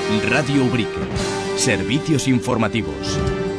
Radio Ubrique. Servicios informativos.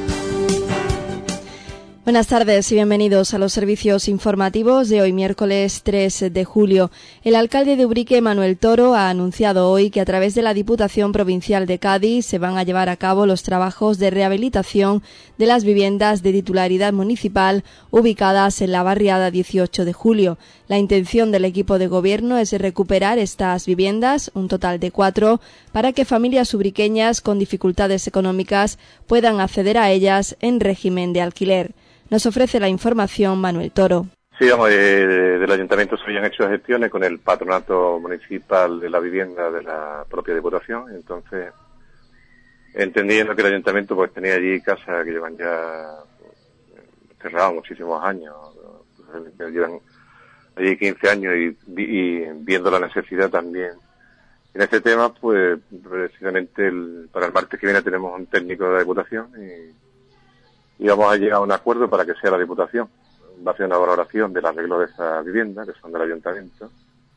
Buenas tardes y bienvenidos a los servicios informativos de hoy, miércoles 3 de julio. El alcalde de Ubrique, Manuel Toro, ha anunciado hoy que a través de la Diputación Provincial de Cádiz se van a llevar a cabo los trabajos de rehabilitación de las viviendas de titularidad municipal ubicadas en la barriada 18 de julio. La intención del equipo de gobierno es recuperar estas viviendas, un total de 4, para que familias ubriqueñas con dificultades económicas puedan acceder a ellas en régimen de alquiler. Nos ofrece la información Manuel Toro. Sí, del ayuntamiento se habían hecho gestiones con el patronato municipal de la vivienda de la propia Diputación. Entonces, entendiendo que el ayuntamiento pues tenía allí casas que llevan ya cerradas muchísimos años, llevan allí 15 años y viendo la necesidad también en este tema, pues precisamente para el martes que viene tenemos un técnico de la Diputación y vamos a llegar a un acuerdo para que sea la Diputación. Va a hacer una valoración del arreglo de esa vivienda, que son del ayuntamiento,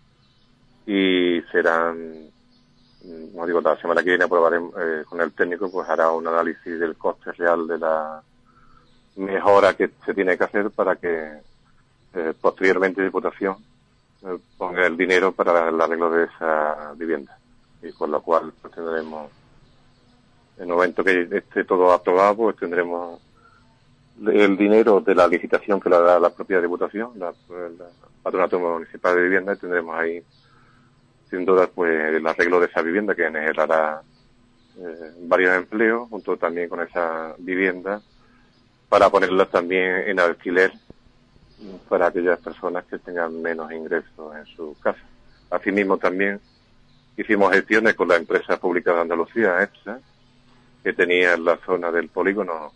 y serán, como digo, la semana que viene aprobaremos con el técnico, pues hará un análisis del coste real de la mejora que se tiene que hacer para que posteriormente Diputación ponga el dinero para el arreglo de esa vivienda. Y con lo cual pues tendremos, en el momento que esté todo aprobado, pues tendremos el dinero de la licitación que la da la propia Diputación, la Patronato Municipal de Vivienda, y tendremos ahí, sin duda, pues el arreglo de esa vivienda que generará varios empleos, junto también con esa vivienda, para ponerlas también en alquiler para aquellas personas que tengan menos ingresos en su casa. Asimismo, también hicimos gestiones con la empresa pública de Andalucía, EPSA, que tenía en la zona del polígono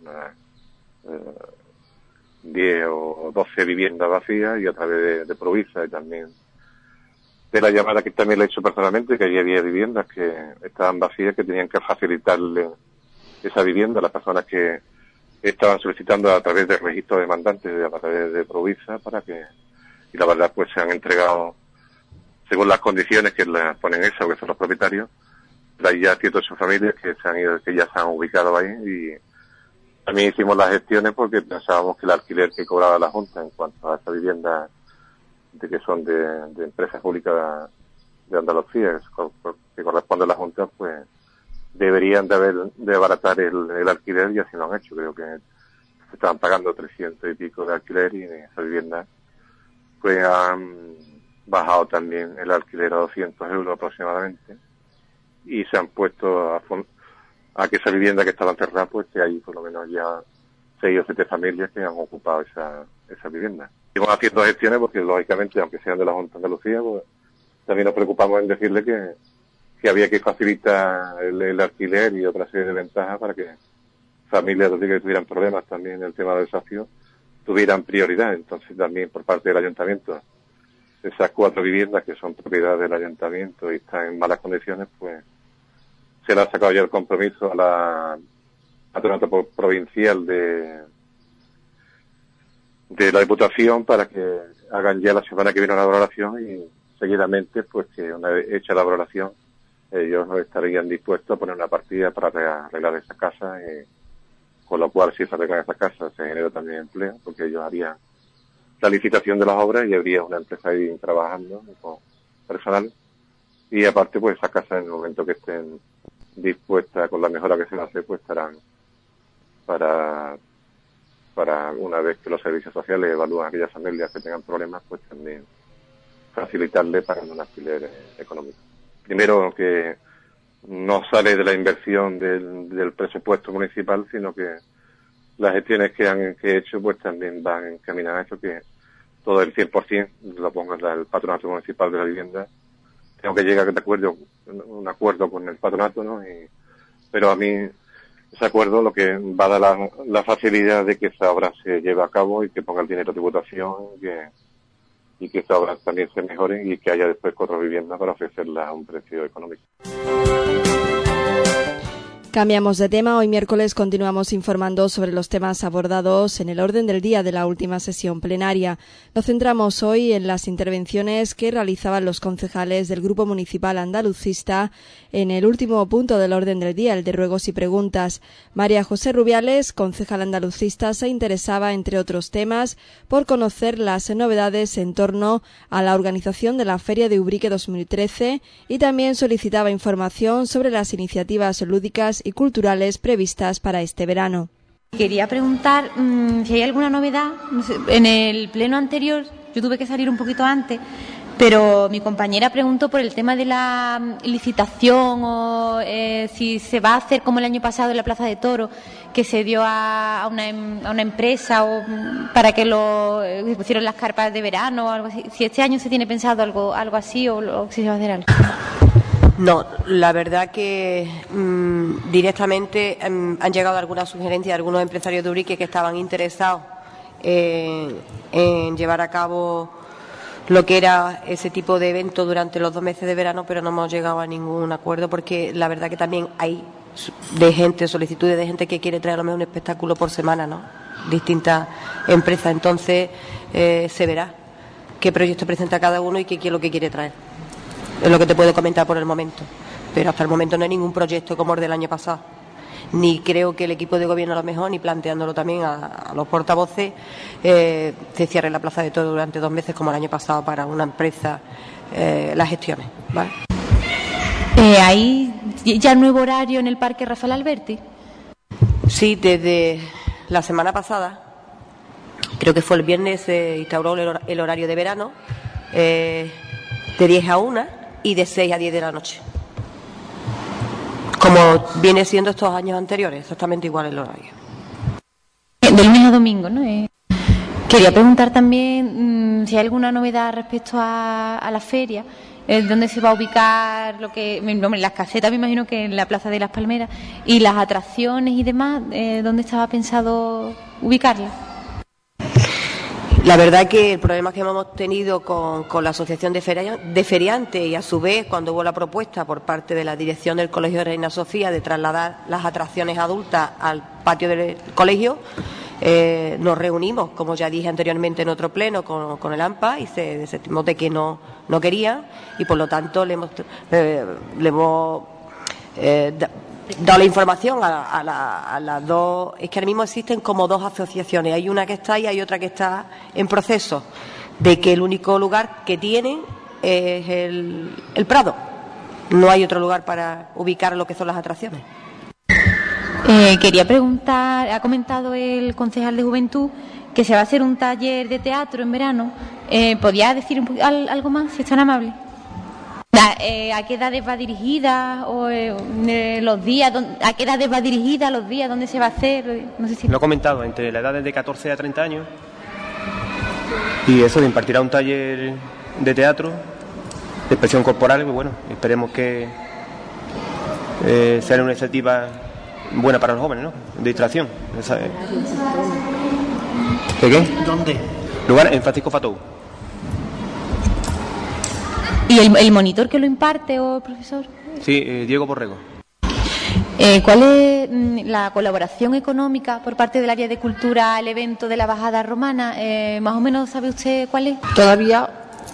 10 o 12 viviendas vacías, y a través de Provisa y también de la llamada que también le he hecho personalmente, que había 10 viviendas que estaban vacías, que tenían que facilitarle esa vivienda a las personas que estaban solicitando a través del registro de demandantes, a través de Provisa, y la verdad pues se han entregado según las condiciones que las ponen eso, que son los propietarios. Pero hay ya ciertas familias que ya se han ubicado ahí, y también hicimos las gestiones porque pensábamos que el alquiler que cobraba la Junta en cuanto a esta vivienda que son de empresas públicas de Andalucía, que corresponde a la Junta, pues deberían de abaratar el alquiler, y así lo han hecho. Creo que se estaban pagando 300 y pico de alquiler, y en esa vivienda pues han bajado también el alquiler a 200 euros aproximadamente, y se han puesto a que esa vivienda que estaba cerrada, pues que hay por lo menos ya 6 o 7 familias que han ocupado esa vivienda. Seguimos haciendo gestiones porque, lógicamente, aunque sean de la Junta de Andalucía, pues también nos preocupamos en decirle que había que facilitar el alquiler y otra serie de ventajas para que familias que tuvieran problemas también en el tema del desahucio tuvieran prioridad. Entonces, también por parte del ayuntamiento, esas 4 viviendas que son propiedad del ayuntamiento y están en malas condiciones, pues se le ha sacado ya el compromiso a la Patronato Provincial de la Diputación para que hagan ya la semana que viene una valoración, y seguidamente, pues que una vez hecha la valoración, ellos estarían dispuestos a poner una partida para arreglar esa casa, con lo cual, si se arregla esa casa, se genera también empleo, porque ellos harían la licitación de las obras y habría una empresa ahí trabajando con personal, y aparte, pues esa casa, en el momento que estén dispuestas con la mejora que se va a hacer, pues estarán para una vez que los servicios sociales evalúan a aquellas familias que tengan problemas, pues también facilitarle pagando un alquiler económico. Primero, que no sale de la inversión del presupuesto municipal, sino que las gestiones que he hecho pues también van encaminadas a eso, que todo el 100% lo pongo en el Patronato Municipal de la Vivienda. Tengo que llegar a un acuerdo con el patronato, ¿no? Pero a mí ese acuerdo lo que va a dar la facilidad de que esa obra se lleve a cabo y que ponga el dinero de Diputación, y que estas obras también se mejoren y que haya después 4 viviendas para ofrecerlas a un precio económico. Cambiamos de tema. Hoy miércoles continuamos informando sobre los temas abordados en el orden del día de la última sesión plenaria. Nos centramos hoy en las intervenciones que realizaban los concejales del Grupo Municipal Andalucista en el último punto del orden del día, el de ruegos y preguntas. María José Rubiales, concejal andalucista, se interesaba, entre otros temas, por conocer las novedades en torno a la organización de la Feria de Ubrique 2013 y también solicitaba información sobre las iniciativas lúdicas y culturales previstas para este verano. Quería preguntar si hay alguna novedad. No sé, en el pleno anterior yo tuve que salir un poquito antes, pero mi compañera preguntó por el tema de la licitación o si se va a hacer como el año pasado en la Plaza de Toros, que se dio a una empresa o para que pusieron las carpas de verano o algo así. Si este año se tiene pensado algo así o si se va a hacer algo. No, la verdad que directamente han llegado algunas sugerencias de algunos empresarios de Ubrique que estaban interesados en llevar a cabo lo que era ese tipo de evento durante los 2 meses de verano, pero no hemos llegado a ningún acuerdo porque la verdad que también hay solicitudes de gente que quiere traer a lo mejor un espectáculo por semana, ¿no? Distintas empresas, entonces se verá qué proyecto presenta cada uno y qué es lo que quiere traer. Es lo que te puedo comentar por el momento. Pero hasta el momento no hay ningún proyecto como el del año pasado. Ni creo que el equipo de gobierno a lo mejor, ni planteándolo también a los portavoces, se cierre la Plaza de Toros durante 2 meses como el año pasado para una empresa las gestiones, ¿vale? ¿Hay ya nuevo horario en el Parque Rafael Alberti? Sí, desde la semana pasada, creo que fue el viernes, se instauró el horario de verano, de 10 a 1 y de 6 a 10 de la noche. Como viene siendo estos años anteriores, exactamente igual el horario. De lunes a domingo, ¿no? Quería preguntar también si hay alguna novedad respecto a la feria, dónde se va a ubicar las casetas, me imagino que en la Plaza de las Palmeras, y las atracciones y demás, ¿dónde estaba pensado ubicarlas? La verdad que el problema que hemos tenido con la Asociación de Feriantes y a su vez cuando hubo la propuesta por parte de la dirección del Colegio de Reina Sofía de trasladar las atracciones adultas al patio del colegio, nos reunimos, como ya dije anteriormente en otro pleno, con el AMPA y se desestimó de que no querían y por lo tanto le hemos dado la información a las dos. Es que ahora mismo existen como 2 asociaciones, hay una que está y hay otra que está en proceso, de que el único lugar que tienen es el Prado, no hay otro lugar para ubicar lo que son las atracciones. Quería preguntar, ha comentado el concejal de Juventud que se va a hacer un taller de teatro en verano. ¿Podría decir algo más, si es tan amable? ¿A qué edades va dirigida? ¿O los días? ¿A qué edades va dirigida? ¿Los días? ¿Dónde se va a hacer? No sé si... Lo he comentado, entre las edades de 14 a 30 años. Y eso, impartirá un taller de teatro, de expresión corporal, y bueno, esperemos que sea una iniciativa buena para los jóvenes, ¿no? De distracción. ¿De qué? ¿Dónde? Lugar en Francisco Fatou. ¿Y el monitor que lo imparte o profesor? Sí, Diego Borrego. ¿Cuál es la colaboración económica por parte del área de cultura al evento de la Bajada Romana? ¿Más o menos sabe usted cuál es? Todavía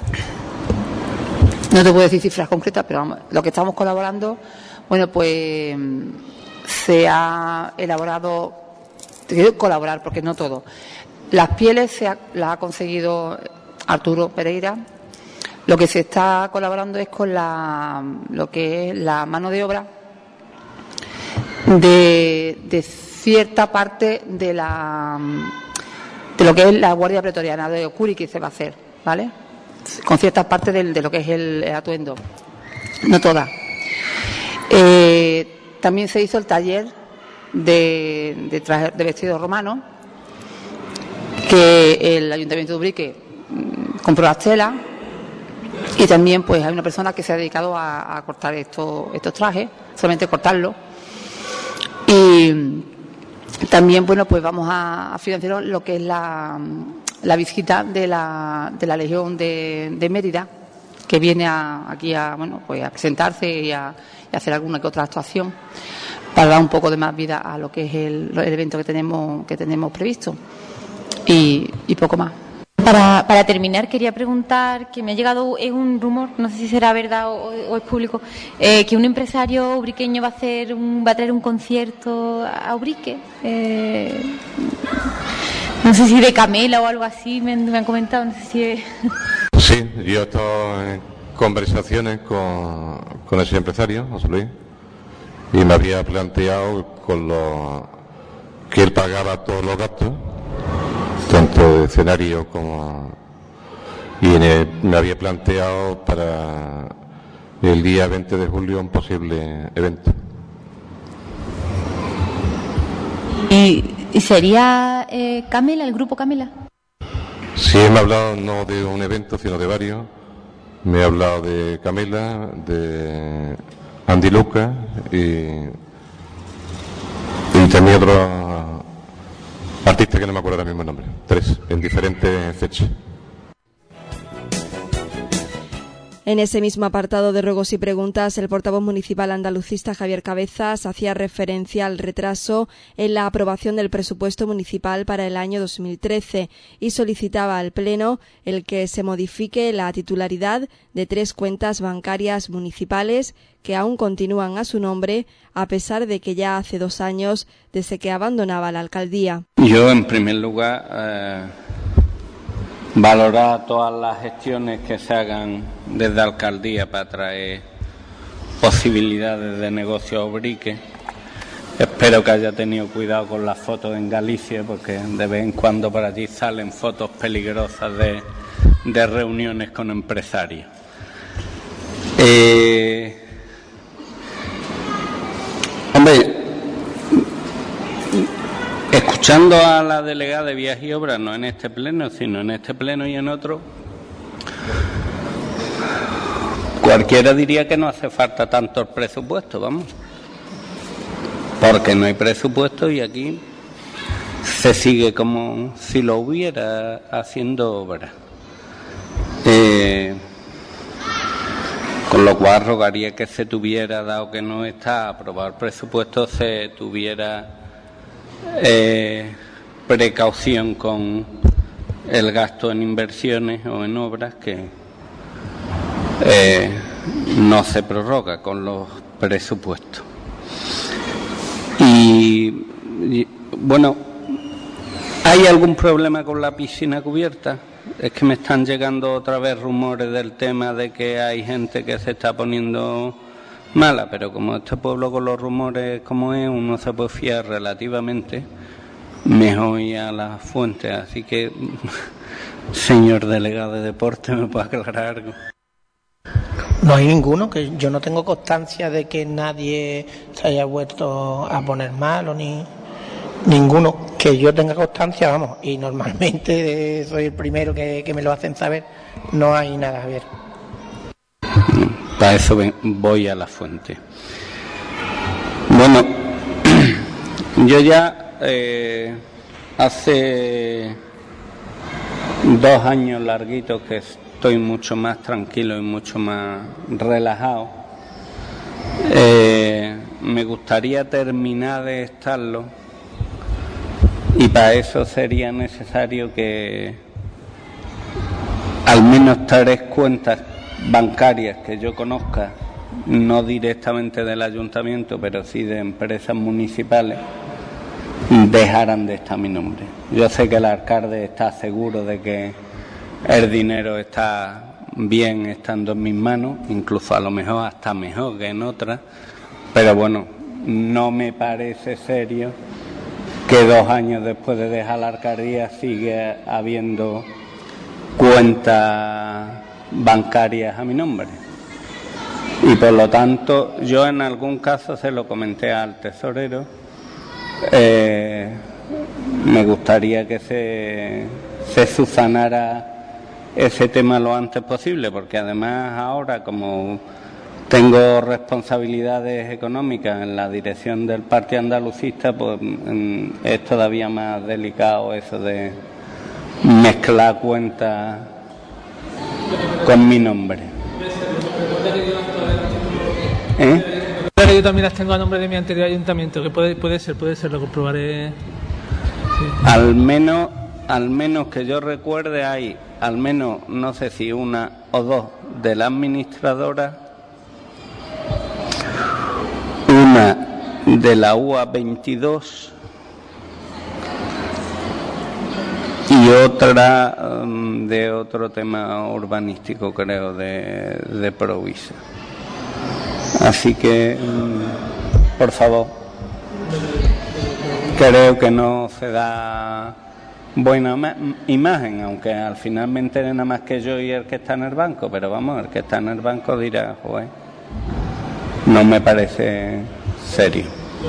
no te puedo decir cifras concretas, pero vamos, lo que estamos colaborando, bueno, pues se ha elaborado, te quiero colaborar porque no todo. Las pieles las ha conseguido Arturo Pereira. Lo que se está colaborando es con lo que es la mano de obra de cierta parte de lo que es la Guardia Pretoriana de Ocuri, que se va a hacer, ¿vale? Con ciertas partes de lo que es el atuendo, no todas. También se hizo el taller de vestido romano, que el Ayuntamiento de Ubrique compró las telas. Y también pues hay una persona que se ha dedicado a cortar estos trajes, solamente cortarlos. Y también, bueno, pues vamos a financiar lo que es la visita de la Legión de Mérida, que viene aquí a presentarse y a hacer alguna que otra actuación. para dar un poco de más vida a lo que es el evento que tenemos previsto y poco más. Para terminar, quería preguntar, que me ha llegado un rumor, no sé si será verdad o es público, que un empresario ubriqueño va a traer un concierto a Ubrique. No sé si de Camela o algo así, me han comentado, no sé si es... Sí, yo he estado en conversaciones con ese empresario, José Luis, y me había planteado que él pagaba todos los gastos, tanto de escenario como... me había planteado para el día 20 de julio un posible evento. ¿Y sería Camela, el grupo Camela? Sí, me ha hablado no de un evento, sino de varios. Me ha hablado de Camela, de Andy Lucas y también otro artista que no me acuerdo ahora mismo el nombre. 3, en diferentes fechas. En ese mismo apartado de ruegos y preguntas, el portavoz municipal andalucista Javier Cabezas hacía referencia al retraso en la aprobación del presupuesto municipal para el año 2013 y solicitaba al Pleno el que se modifique la titularidad de 3 cuentas bancarias municipales que aún continúan a su nombre, a pesar de que ya hace 2 años desde que abandonaba la alcaldía. Yo, en primer lugar, valorar todas las gestiones que se hagan desde alcaldía para traer posibilidades de negocio a Ubrique. Espero que haya tenido cuidado con las fotos en Galicia, porque de vez en cuando por allí salen fotos peligrosas de reuniones con empresarios. Hombre, escuchando a la delegada de Vías y Obras, no en este pleno, sino en este pleno y en otro, cualquiera diría que no hace falta tanto el presupuesto, vamos. Porque no hay presupuesto y aquí se sigue como si lo hubiera haciendo obras. Con lo cual rogaría que se tuviera, dado que no está aprobado el presupuesto, se tuviera precaución con el gasto en inversiones o en obras que no se prorroga con los presupuestos. Y bueno, ¿hay algún problema con la piscina cubierta? Es que me están llegando otra vez rumores del tema de que hay gente que se está poniendo mala, pero como este pueblo con los rumores como es, uno se puede fiar relativamente, mejor ir a las fuentes. Así que, señor delegado de deporte, ¿me puede aclarar algo? No hay ninguno, que yo no tengo constancia de que nadie se haya vuelto a poner mal o ni ninguno que yo tenga constancia, vamos, y normalmente soy el primero que me lo hacen saber, no hay nada, Javier. Para eso voy a la fuente. Bueno, yo ya hace 2 años larguitos que estoy mucho más tranquilo y mucho más relajado. Me gustaría terminar de estarlo y para eso sería necesario que al menos 3 cuentas bancarias que yo conozca, no directamente del ayuntamiento, pero sí de empresas municipales, dejaran de estar mi nombre. Yo sé que el alcalde está seguro de que el dinero está bien estando en mis manos, incluso a lo mejor hasta mejor que en otras, pero bueno, no me parece serio que 2 años después de dejar la alcaldía sigue habiendo cuentas bancarias a mi nombre. Y por lo tanto, yo en algún caso se lo comenté al tesorero, me gustaría que se subsanara ese tema lo antes posible, porque además ahora, como tengo responsabilidades económicas en la dirección del Partido Andalucista, pues es todavía más delicado eso de mezclar cuentas con mi nombre. yo también las tengo a nombre de mi anterior ayuntamiento, que puede ser, lo comprobaré. Sí. Al menos que yo recuerde, hay al menos, no sé si una o dos de la administradora, una de la UA 22 y otra de otro tema urbanístico, creo, de Provisa. Así que, por favor, creo que no se da buena imagen, aunque al final me entere nada más que yo y el que está en el banco, pero vamos, el que está en el banco dirá, joder, no me parece serio.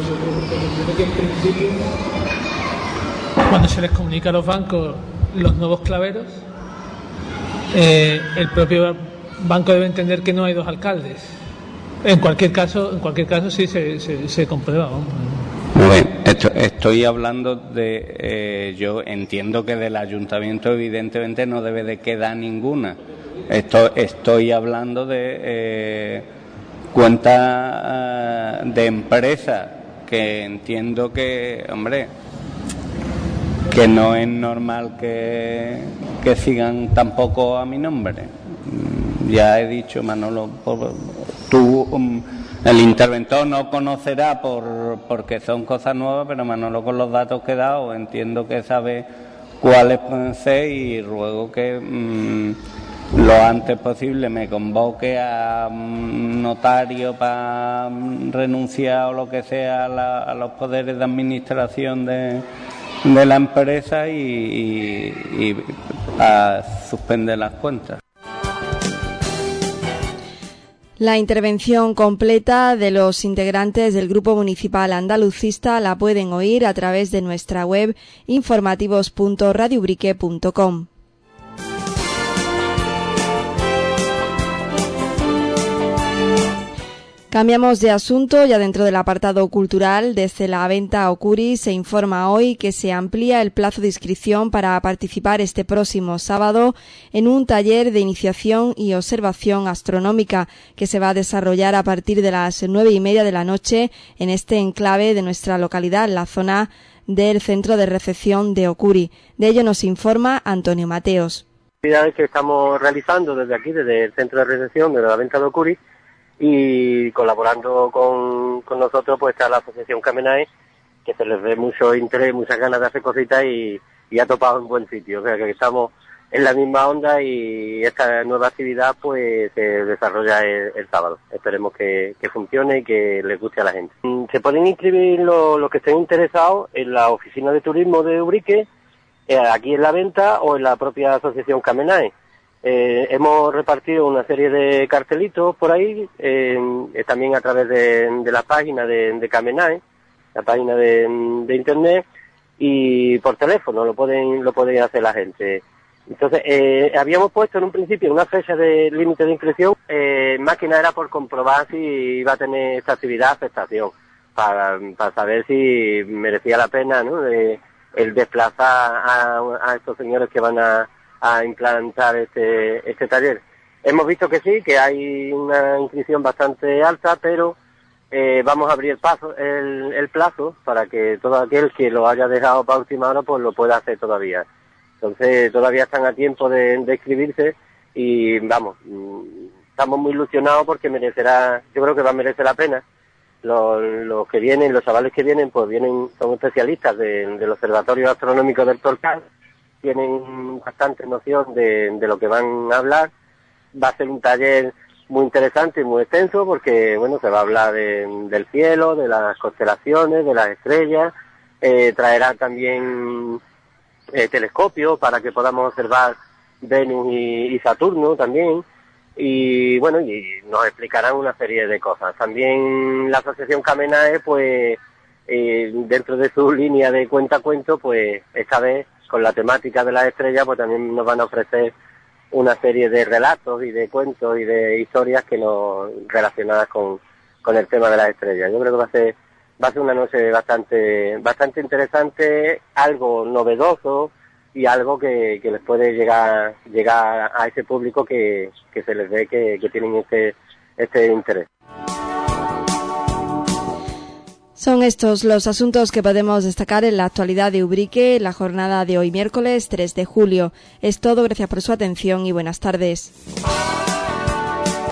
Cuando se les comunica a los bancos los nuevos claveros, el propio banco debe entender que no hay dos alcaldes. En cualquier caso sí se comprueba. Vamos. Muy bien, estoy hablando de, yo entiendo que del ayuntamiento evidentemente no debe de quedar ninguna. Estoy hablando de cuentas de empresas que entiendo que, hombre, que no es normal que sigan tampoco a mi nombre. Ya he dicho, Manolo, tú, el interventor no conocerá porque son cosas nuevas, pero Manolo, con los datos que he dado, entiendo que sabe cuáles pueden ser, y ruego que lo antes posible me convoque a un notario para renunciar o lo que sea a los poderes de administración de la empresa y a suspender las cuentas. La intervención completa de los integrantes del Grupo Municipal Andalucista la pueden oír a través de nuestra web informativos.radioubrique.com. Cambiamos de asunto. Ya dentro del apartado cultural, desde la venta Ocuri se informa hoy que se amplía el plazo de inscripción para participar este próximo sábado en un taller de iniciación y observación astronómica que se va a desarrollar a partir de las 9:30 de la noche en este enclave de nuestra localidad, la zona del centro de recepción de Ocuri. De ello nos informa Antonio Mateos. Actividades que estamos realizando desde aquí, desde el centro de recepción de la venta de Ocuri, y colaborando con nosotros pues está la asociación Camenae, que se les ve mucho interés, muchas ganas de hacer cositas y ha topado en buen sitio. O sea que estamos en la misma onda y esta nueva actividad pues se desarrolla el sábado. Esperemos que funcione y que les guste a la gente. Se pueden inscribir los que estén interesados en la oficina de turismo de Ubrique, aquí en la venta o en la propia asociación Camenae. Hemos repartido una serie de cartelitos por ahí, también a través de la página de Camenae, la página de internet, y por teléfono lo pueden hacer la gente. Entonces, habíamos puesto en un principio una fecha de límite de inscripción, más que nada era por comprobar si iba a tener esta actividad aceptación, para saber si merecía la pena, ¿no?, el desplazar a estos señores que van a implantar este taller. Hemos visto que sí, que hay una inscripción bastante alta, pero vamos a abrir el plazo para que todo aquel que lo haya dejado para última hora pues lo pueda hacer todavía. Entonces todavía están a tiempo de inscribirse y vamos, estamos muy ilusionados porque yo creo que va a merecer la pena. Los que vienen, los chavales que vienen, pues son especialistas del Observatorio Astronómico del Torcal, tienen bastante noción de lo que van a hablar. Va a ser un taller muy interesante y muy extenso porque, bueno, se va a hablar del cielo, de las constelaciones, de las estrellas, traerá también telescopios para que podamos observar Venus y Saturno también, y bueno, y nos explicarán una serie de cosas. También la asociación Camenae, pues, dentro de su línea de cuentacuentos, pues, esta vez, con la temática de las estrellas, pues también nos van a ofrecer una serie de relatos y de cuentos y de historias relacionadas con el tema de las estrellas. Yo creo que va a ser una noche bastante interesante, algo novedoso y algo que les puede llegar a ese público que se les ve que tienen este interés. Son estos los asuntos que podemos destacar en la actualidad de Ubrique en la jornada de hoy, miércoles 3 de julio. Es todo, gracias por su atención y buenas tardes.